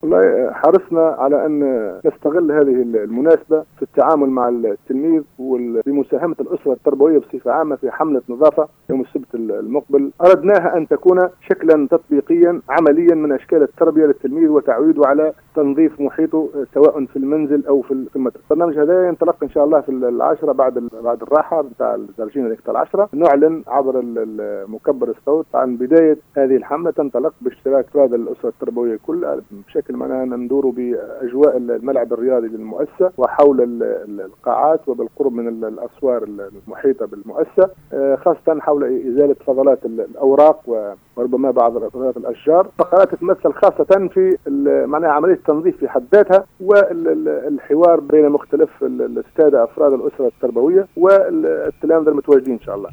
والله حرصنا على أن نستغل هذه المناسبة في التعامل مع التلميذ وبمساهمة الأسرة التربوية بصفة عامة في حملة نظافة يوم السبت المقبل. أردناها أن تكون شكلا تطبيقيا عمليا من أشكال التربية للتلميذ وتعويده على تنظيف محيطه سواء في المنزل أو في المدرسة. البرنامج هذا ينطلق إن شاء الله في 10 بعد الراحة بتاع الدرجين الإكتال 10، نعلن عبر مكبر الصوت عن بداية هذه الحملة تنطلق باشتراك أفراد الأسرة التربوية كلها بشكل معناها ندور بأجواء الملعب الرياضي للمؤسسة وحول القاعات وبالقرب من الأسوار المحيطة بالمؤسسة، خاصة حول إزالة فضلات الأوراق وربما بعض فضلات الأشجار. فقرات تتمثل خاصة في معناها عملية التنظيف في حد ذاتها والحوار بين مختلف السادة أفراد الأسرة التربوية والتلامذة المتواجدين إن شاء الله.